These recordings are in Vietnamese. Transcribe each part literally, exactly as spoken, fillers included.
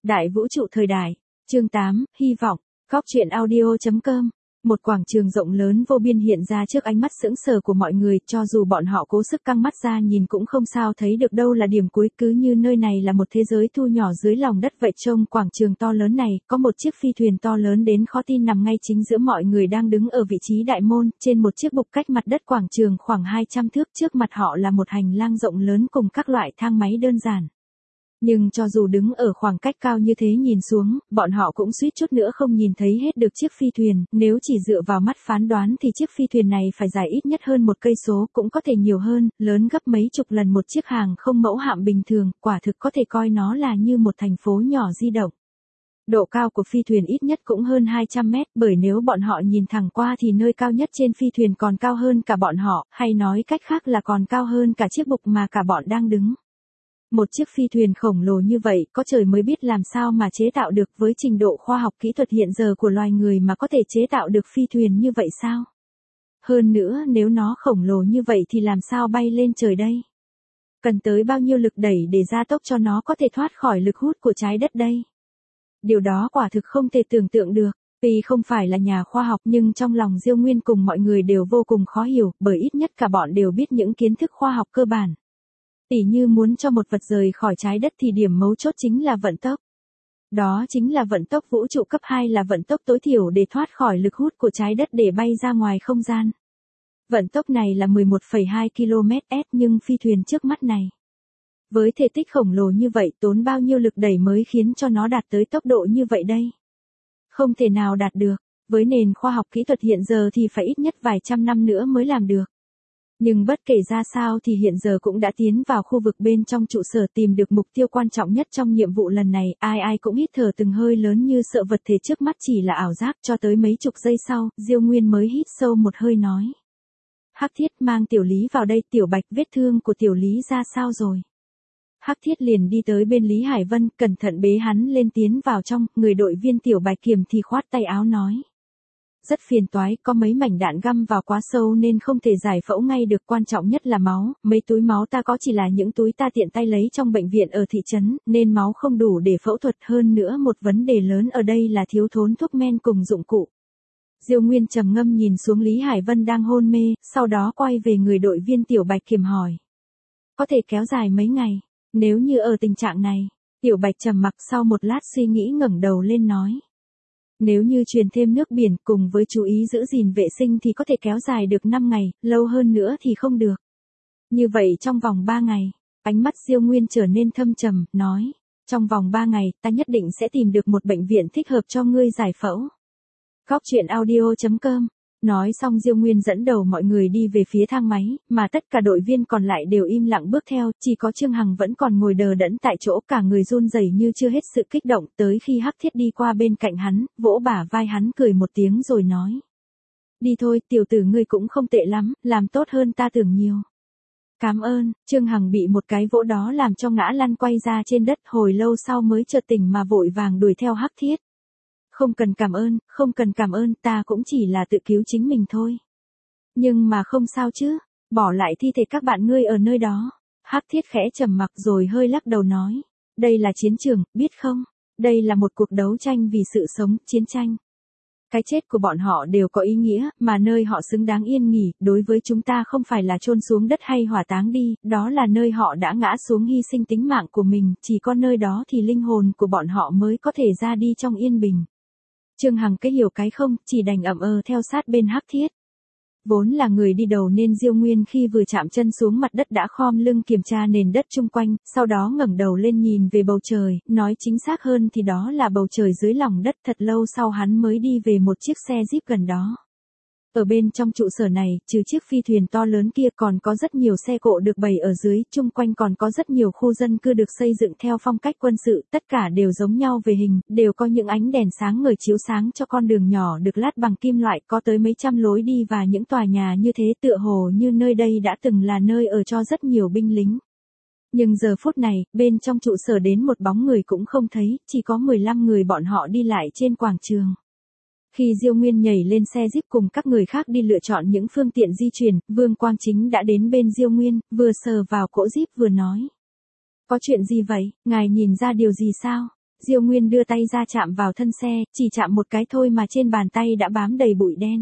Đại vũ trụ thời đại. Chương tám, hy vọng. Góc truyện audio chấm com. Một quảng trường rộng lớn vô biên hiện ra trước ánh mắt sững sờ của mọi người, cho dù bọn họ cố sức căng mắt ra nhìn cũng không sao thấy được đâu là điểm cuối, cứ như nơi này là một thế giới thu nhỏ dưới lòng đất vậy. Trong quảng trường to lớn này, có một chiếc phi thuyền to lớn đến khó tin nằm ngay chính giữa mọi người đang đứng ở vị trí đại môn, trên một chiếc bục cách mặt đất quảng trường khoảng hai trăm thước, trước mặt họ là một hành lang rộng lớn cùng các loại thang máy đơn giản. Nhưng cho dù đứng ở khoảng cách cao như thế nhìn xuống, bọn họ cũng suýt chút nữa không nhìn thấy hết được chiếc phi thuyền, nếu chỉ dựa vào mắt phán đoán thì chiếc phi thuyền này phải dài ít nhất hơn một cây số, cũng có thể nhiều hơn, lớn gấp mấy chục lần một chiếc hàng không mẫu hạm bình thường, quả thực có thể coi nó là như một thành phố nhỏ di động. Độ cao của phi thuyền ít nhất cũng hơn hai trăm mét, bởi nếu bọn họ nhìn thẳng qua thì nơi cao nhất trên phi thuyền còn cao hơn cả bọn họ, hay nói cách khác là còn cao hơn cả chiếc bục mà cả bọn đang đứng. Một chiếc phi thuyền khổng lồ như vậy, có trời mới biết làm sao mà chế tạo được, với trình độ khoa học kỹ thuật hiện giờ của loài người mà có thể chế tạo được phi thuyền như vậy sao? Hơn nữa, nếu nó khổng lồ như vậy thì làm sao bay lên trời đây? Cần tới bao nhiêu lực đẩy để gia tốc cho nó có thể thoát khỏi lực hút của trái đất đây? Điều đó quả thực không thể tưởng tượng được. Tuy không phải là nhà khoa học nhưng trong lòng Diêu Nguyên cùng mọi người đều vô cùng khó hiểu, bởi ít nhất cả bọn đều biết những kiến thức khoa học cơ bản. Tỉ như muốn cho một vật rời khỏi trái đất thì điểm mấu chốt chính là vận tốc. Đó chính là vận tốc vũ trụ cấp hai, là vận tốc tối thiểu để thoát khỏi lực hút của trái đất để bay ra ngoài không gian. Vận tốc này là mười một phẩy hai ki lô mét trên giờ, nhưng phi thuyền trước mắt này, với thể tích khổng lồ như vậy, tốn bao nhiêu lực đẩy mới khiến cho nó đạt tới tốc độ như vậy đây? Không thể nào đạt được, với nền khoa học kỹ thuật hiện giờ thì phải ít nhất vài trăm năm nữa mới làm được. Nhưng bất kể ra sao thì hiện giờ cũng đã tiến vào khu vực bên trong trụ sở, tìm được mục tiêu quan trọng nhất trong nhiệm vụ lần này, ai ai cũng hít thở từng hơi lớn như sợ vật thể trước mắt chỉ là ảo giác. Cho tới mấy chục giây sau, Diêu Nguyên mới hít sâu một hơi nói: Hắc Thiết, mang Tiểu Lý vào đây. Tiểu Bạch, vết thương của Tiểu Lý ra sao rồi? Hắc Thiết liền đi tới bên Lý Hải Vân, cẩn thận bế hắn lên tiến vào trong. Người đội viên Tiểu Bạch Kiềm thì khoát tay áo nói: Rất phiền toái, có mấy mảnh đạn găm vào quá sâu nên không thể giải phẫu ngay được, quan trọng nhất là máu, mấy túi máu ta có chỉ là những túi ta tiện tay lấy trong bệnh viện ở thị trấn, nên máu không đủ để phẫu thuật, hơn nữa một vấn đề lớn ở đây là thiếu thốn thuốc men cùng dụng cụ. Diêu Nguyên trầm ngâm nhìn xuống Lý Hải Vân đang hôn mê, sau đó quay về người đội viên Tiểu Bạch Kiềm hỏi: Có thể kéo dài mấy ngày? Nếu như ở tình trạng này? Tiểu Bạch trầm mặc, sau một lát suy nghĩ ngẩng đầu lên nói: Nếu như truyền thêm nước biển cùng với chú ý giữ gìn vệ sinh thì có thể kéo dài được năm ngày, lâu hơn nữa thì không được. Như vậy trong vòng ba ngày, ánh mắt Diêu Nguyên trở nên thâm trầm, nói: Trong vòng ba ngày, ta nhất định sẽ tìm được một bệnh viện thích hợp cho ngươi giải phẫu. Góc truyện audio chấm com. Nói xong Diêu Nguyên dẫn đầu mọi người đi về phía thang máy, mà tất cả đội viên còn lại đều im lặng bước theo, chỉ có Trương Hằng vẫn còn ngồi đờ đẫn tại chỗ, cả người run rẩy như chưa hết sự kích động. Tới khi Hắc Thiết đi qua bên cạnh hắn, vỗ bả vai hắn cười một tiếng rồi nói: Đi thôi, tiểu tử ngươi cũng không tệ lắm, làm tốt hơn ta tưởng nhiều. Cảm ơn. Trương Hằng bị một cái vỗ đó làm cho ngã lăn quay ra trên đất, hồi lâu sau mới chợt tỉnh mà vội vàng đuổi theo Hắc Thiết. Không cần cảm ơn, không cần cảm ơn, ta cũng chỉ là tự cứu chính mình thôi. Nhưng mà không sao chứ, bỏ lại thi thể các bạn ngươi ở nơi đó. Hắc Thiết khẽ trầm mặc rồi hơi lắc đầu nói: Đây là chiến trường, biết không? Đây là một cuộc đấu tranh vì sự sống, chiến tranh. Cái chết của bọn họ đều có ý nghĩa, mà nơi họ xứng đáng yên nghỉ, đối với chúng ta không phải là chôn xuống đất hay hỏa táng đi, đó là nơi họ đã ngã xuống hy sinh tính mạng của mình, chỉ có nơi đó thì linh hồn của bọn họ mới có thể ra đi trong yên bình. Trương Hằng cái hiểu cái không, chỉ đành ậm ờ theo sát bên Hắc Thiết. Vốn là người đi đầu nên Diêu Nguyên khi vừa chạm chân xuống mặt đất đã khom lưng kiểm tra nền đất chung quanh, sau đó ngẩng đầu lên nhìn về bầu trời, nói chính xác hơn thì đó là bầu trời dưới lòng đất. Thật lâu sau hắn mới đi về một chiếc xe Jeep gần đó. Ở bên trong trụ sở này, trừ chiếc phi thuyền to lớn kia còn có rất nhiều xe cộ được bày ở dưới, chung quanh còn có rất nhiều khu dân cư được xây dựng theo phong cách quân sự, tất cả đều giống nhau về hình, đều có những ánh đèn sáng ngời chiếu sáng cho con đường nhỏ được lát bằng kim loại, có tới mấy trăm lối đi và những tòa nhà như thế, tựa hồ như nơi đây đã từng là nơi ở cho rất nhiều binh lính. Nhưng giờ phút này, bên trong trụ sở đến một bóng người cũng không thấy, chỉ có mười lăm người bọn họ đi lại trên quảng trường. Khi Diêu Nguyên nhảy lên xe Jeep cùng các người khác đi lựa chọn những phương tiện di chuyển, Vương Quang Chính đã đến bên Diêu Nguyên, vừa sờ vào cỗ Jeep vừa nói: Có chuyện gì vậy, ngài nhìn ra điều gì sao? Diêu Nguyên đưa tay ra chạm vào thân xe, chỉ chạm một cái thôi mà trên bàn tay đã bám đầy bụi đen.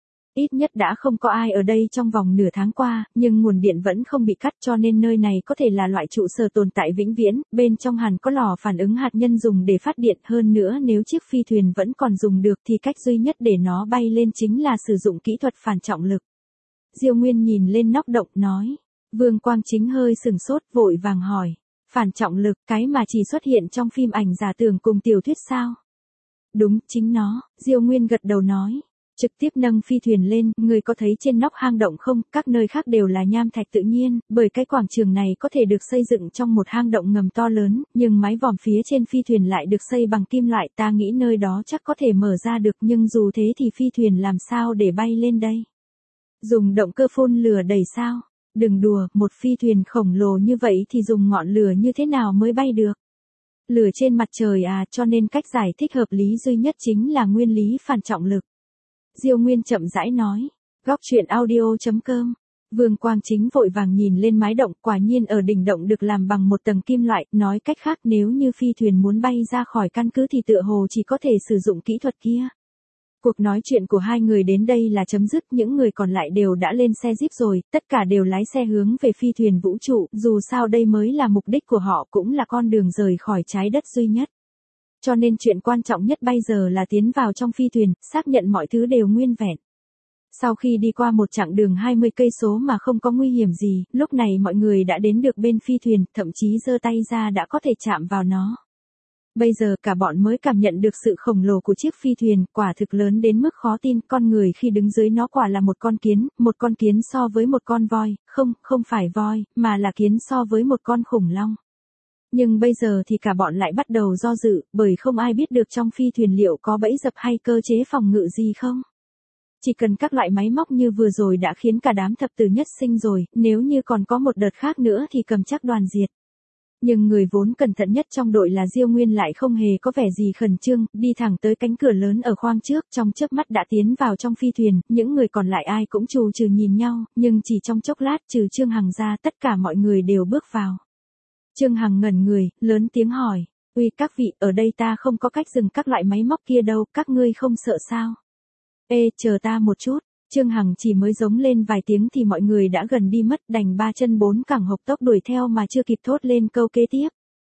Ít nhất đã không có ai ở đây trong vòng nửa tháng qua, nhưng nguồn điện vẫn không bị cắt cho nên nơi này có thể là loại trụ sở tồn tại vĩnh viễn, bên trong hẳn có lò phản ứng hạt nhân dùng để phát điện, hơn nữa nếu chiếc phi thuyền vẫn còn dùng được thì cách duy nhất để nó bay lên chính là sử dụng kỹ thuật phản trọng lực. Diêu Nguyên nhìn lên nóc động, nói. Vương Quang Chính hơi sừng sốt, vội vàng hỏi. Phản trọng lực, cái mà chỉ xuất hiện trong phim ảnh giả tưởng cùng tiểu thuyết sao? Đúng, chính nó, Diêu Nguyên gật đầu nói. Trực tiếp nâng phi thuyền lên, người có thấy trên nóc hang động không, các nơi khác đều là nham thạch tự nhiên, bởi cái quảng trường này có thể được xây dựng trong một hang động ngầm to lớn, nhưng mái vòm phía trên phi thuyền lại được xây bằng kim loại, ta nghĩ nơi đó chắc có thể mở ra được, nhưng dù thế thì phi thuyền làm sao để bay lên đây? Dùng động cơ phun lửa đẩy sao? Đừng đùa, một phi thuyền khổng lồ như vậy thì dùng ngọn lửa như thế nào mới bay được? Lửa trên mặt trời à, cho nên cách giải thích hợp lý duy nhất chính là nguyên lý phản trọng lực. Diêu Nguyên chậm rãi nói. Góc truyện audio chấm com. Vương Quang Chính vội vàng nhìn lên mái động, quả nhiên ở đỉnh động được làm bằng một tầng kim loại, nói cách khác nếu như phi thuyền muốn bay ra khỏi căn cứ thì tựa hồ chỉ có thể sử dụng kỹ thuật kia. Cuộc nói chuyện của hai người đến đây là chấm dứt, những người còn lại đều đã lên xe jeep rồi, tất cả đều lái xe hướng về phi thuyền vũ trụ, dù sao đây mới là mục đích của họ, cũng là con đường rời khỏi trái đất duy nhất. Cho nên chuyện quan trọng nhất bây giờ là tiến vào trong phi thuyền, xác nhận mọi thứ đều nguyên vẹn. Sau khi đi qua một chặng đường hai mươi cây số mà không có nguy hiểm gì, lúc này mọi người đã đến được bên phi thuyền, thậm chí giơ tay ra đã có thể chạm vào nó. Bây giờ cả bọn mới cảm nhận được sự khổng lồ của chiếc phi thuyền, quả thực lớn đến mức khó tin, con người khi đứng dưới nó quả là một con kiến, một con kiến so với một con voi, không, không phải voi, mà là kiến so với một con khủng long. Nhưng bây giờ thì cả bọn lại bắt đầu do dự, bởi không ai biết được trong phi thuyền liệu có bẫy dập hay cơ chế phòng ngự gì không. Chỉ cần các loại máy móc như vừa rồi đã khiến cả đám thập tử nhất sinh rồi, nếu như còn có một đợt khác nữa thì cầm chắc đoàn diệt. Nhưng người vốn cẩn thận nhất trong đội là Diêu Nguyên lại không hề có vẻ gì khẩn trương, đi thẳng tới cánh cửa lớn ở khoang trước, trong chớp mắt đã tiến vào trong phi thuyền, những người còn lại ai cũng trù trừ nhìn nhau, nhưng chỉ trong chốc lát trừ Trương Hằng ra tất cả mọi người đều bước vào. Trương Hằng ngẩn người, lớn tiếng hỏi, uy các vị, ở đây ta không có cách dừng các loại máy móc kia đâu, các ngươi không sợ sao? Ê, chờ ta một chút. Trương Hằng chỉ mới giống lên vài tiếng thì mọi người đã gần đi mất, đành ba chân bốn cẳng hộc tốc đuổi theo mà chưa kịp thốt lên câu kế tiếp.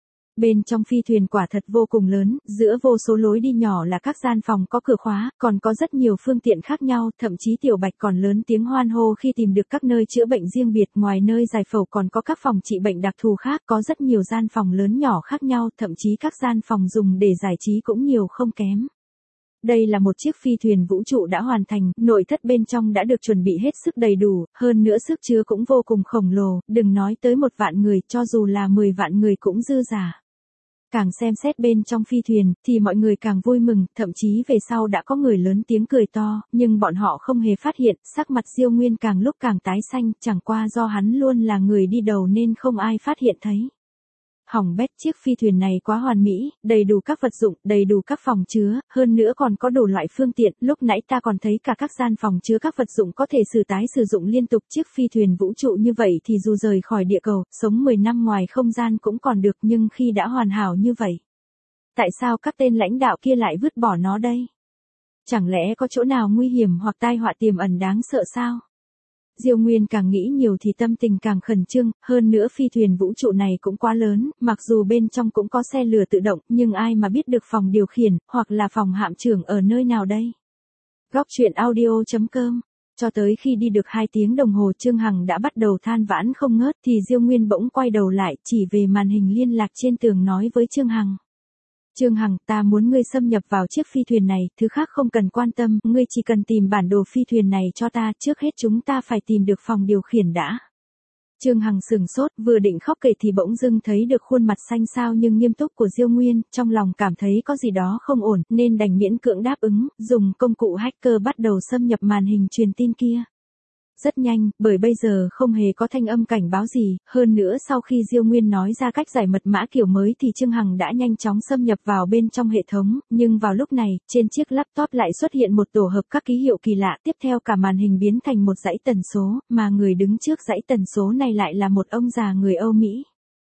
Bên trong phi thuyền quả thật vô cùng lớn, giữa vô số lối đi nhỏ là các gian phòng có cửa khóa, còn có rất nhiều phương tiện khác nhau, thậm chí Tiểu Bạch còn lớn tiếng hoan hô khi tìm được các nơi chữa bệnh riêng biệt, ngoài nơi giải phẫu còn có các phòng trị bệnh đặc thù khác, có rất nhiều gian phòng lớn nhỏ khác nhau, thậm chí các gian phòng dùng để giải trí cũng nhiều không kém. Đây là một chiếc phi thuyền vũ trụ đã hoàn thành, nội thất bên trong đã được chuẩn bị hết sức đầy đủ, hơn nữa sức chứa cũng vô cùng khổng lồ, đừng nói tới một vạn người, cho dù là mười vạn người cũng dư giả. Càng xem xét bên trong phi thuyền, thì mọi người càng vui mừng, thậm chí về sau đã có người lớn tiếng cười to, nhưng bọn họ không hề phát hiện, sắc mặt Diêu Nguyên càng lúc càng tái xanh, chẳng qua do hắn luôn là người đi đầu nên không ai phát hiện thấy. Hỏng bét, chiếc phi thuyền này quá hoàn mỹ, đầy đủ các vật dụng, đầy đủ các phòng chứa, hơn nữa còn có đủ loại phương tiện, lúc nãy ta còn thấy cả các gian phòng chứa các vật dụng có thể sử tái sử dụng liên tục, chiếc phi thuyền vũ trụ như vậy thì dù rời khỏi địa cầu, sống mười năm ngoài không gian cũng còn được, nhưng khi đã hoàn hảo như vậy, tại sao các tên lãnh đạo kia lại vứt bỏ nó đây? Chẳng lẽ có chỗ nào nguy hiểm hoặc tai họa tiềm ẩn đáng sợ sao? Diêu Nguyên càng nghĩ nhiều thì tâm tình càng khẩn trương, hơn nữa phi thuyền vũ trụ này cũng quá lớn, mặc dù bên trong cũng có xe lửa tự động, nhưng ai mà biết được phòng điều khiển, hoặc là phòng hạm trưởng ở nơi nào đây? Góc truyện audio chấm com. Cho tới khi đi được hai tiếng đồng hồ Trương Hằng đã bắt đầu than vãn không ngớt thì Diêu Nguyên bỗng quay đầu lại, chỉ về màn hình liên lạc trên tường nói với Trương Hằng. Trương Hằng, ta muốn ngươi xâm nhập vào chiếc phi thuyền này, thứ khác không cần quan tâm, ngươi chỉ cần tìm bản đồ phi thuyền này cho ta, trước hết chúng ta phải tìm được phòng điều khiển đã. Trương Hằng sừng sốt, vừa định khóc kể thì bỗng dưng thấy được khuôn mặt xanh xao nhưng nghiêm túc của Diêu Nguyên, trong lòng cảm thấy có gì đó không ổn, nên đành miễn cưỡng đáp ứng, dùng công cụ hacker bắt đầu xâm nhập màn hình truyền tin kia. Rất nhanh, bởi bây giờ không hề có thanh âm cảnh báo gì, hơn nữa sau khi Diêu Nguyên nói ra cách giải mật mã kiểu mới thì Trương Hằng đã nhanh chóng xâm nhập vào bên trong hệ thống, nhưng vào lúc này, trên chiếc laptop lại xuất hiện một tổ hợp các ký hiệu kỳ lạ, tiếp theo cả màn hình biến thành một dãy tần số, mà người đứng trước dãy tần số này lại là một ông già người Âu Mỹ.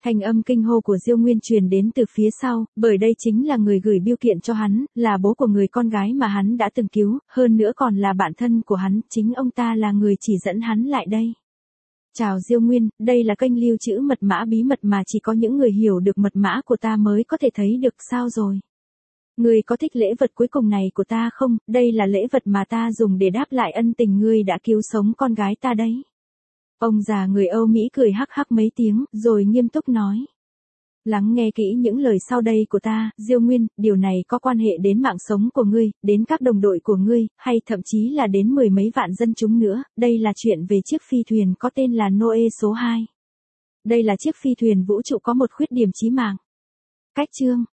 Thanh âm kinh hô của Diêu Nguyên truyền đến từ phía sau, bởi đây chính là người gửi bưu kiện cho hắn, là bố của người con gái mà hắn đã từng cứu, hơn nữa còn là bạn thân của hắn, chính ông ta là người chỉ dẫn hắn lại đây. Chào Diêu Nguyên, đây là kênh lưu trữ mật mã bí mật mà chỉ có những người hiểu được mật mã của ta mới có thể thấy được, sao rồi? Ngươi có thích lễ vật cuối cùng này của ta không? Đây là lễ vật mà ta dùng để đáp lại ân tình ngươi đã cứu sống con gái ta đấy. Ông già người Âu Mỹ cười hắc hắc mấy tiếng, rồi nghiêm túc nói. Lắng nghe kỹ những lời sau đây của ta, Diêu Nguyên, điều này có quan hệ đến mạng sống của ngươi, đến các đồng đội của ngươi, hay thậm chí là đến mười mấy vạn dân chúng nữa, đây là chuyện về chiếc phi thuyền có tên là Noe số hai. Đây là chiếc phi thuyền vũ trụ có một khuyết điểm chí mạng. Cách chương